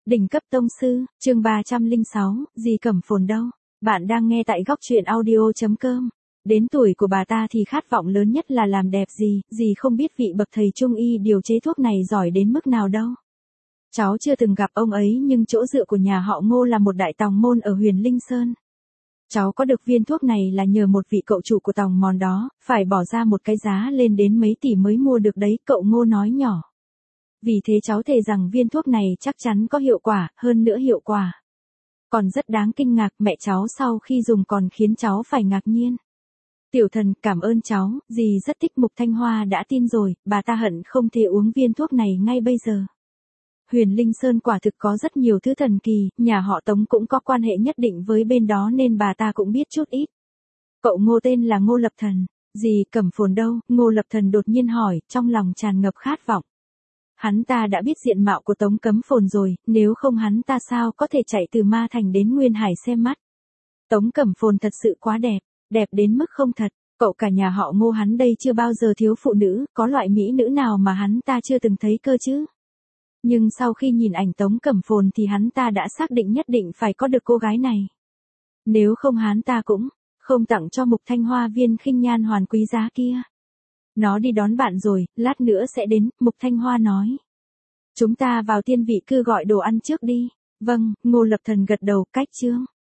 Đỉnh cấp tông sư, chương 306, gì Cẩm Phồn đâu? Bạn đang nghe tại góc truyện audio.com. Đến tuổi của bà ta thì khát vọng lớn nhất là làm đẹp gì không biết vị bậc thầy trung y điều chế thuốc này giỏi đến mức nào đâu. Cháu chưa từng gặp ông ấy nhưng chỗ dựa của nhà họ Ngô là một đại tòng môn ở Huyền Linh Sơn. Cháu có được viên thuốc này là nhờ một vị cậu chủ của tòng mòn đó, phải bỏ ra một cái giá lên đến mấy tỷ mới mua được đấy, cậu Ngô nói nhỏ. Vì thế cháu thề rằng viên thuốc này chắc chắn có hiệu quả, hơn nữa hiệu quả còn rất đáng kinh ngạc, mẹ cháu sau khi dùng còn khiến cháu phải ngạc nhiên. Tiểu thần, cảm ơn cháu, dì rất thích Mục Thanh Hoa đã tin rồi, bà ta hận không thể uống viên thuốc này ngay bây giờ. Huyền Linh Sơn quả thực có rất nhiều thứ thần kỳ, nhà họ Tống cũng có quan hệ nhất định với bên đó nên bà ta cũng biết chút ít. Cậu Ngô tên là Ngô Lập Thần, dì Cẩm Phồn đâu? Ngô Lập Thần đột nhiên hỏi, trong lòng tràn ngập khát vọng. Hắn ta đã biết diện mạo của Tống Cấm Phồn rồi, nếu không hắn ta sao có thể chạy từ Ma Thành đến Nguyên Hải xem mắt. Tống Cẩm Phồn thật sự quá đẹp, đẹp đến mức không thật, cậu cả nhà họ Ngô hắn đây chưa bao giờ thiếu phụ nữ, có loại mỹ nữ nào mà hắn ta chưa từng thấy cơ chứ. Nhưng sau khi nhìn ảnh Tống Cẩm Phồn thì hắn ta đã xác định nhất định phải có được cô gái này. Nếu không hắn ta cũng không tặng cho Mục Thanh Hoa viên khinh nhan hoàn quý giá kia. Nó đi đón bạn rồi, lát nữa sẽ đến, Mục Thanh Hoa nói. Chúng ta vào tiên vị cư gọi đồ ăn trước đi. Vâng, Ngô Lập Thần gật đầu, cách chương.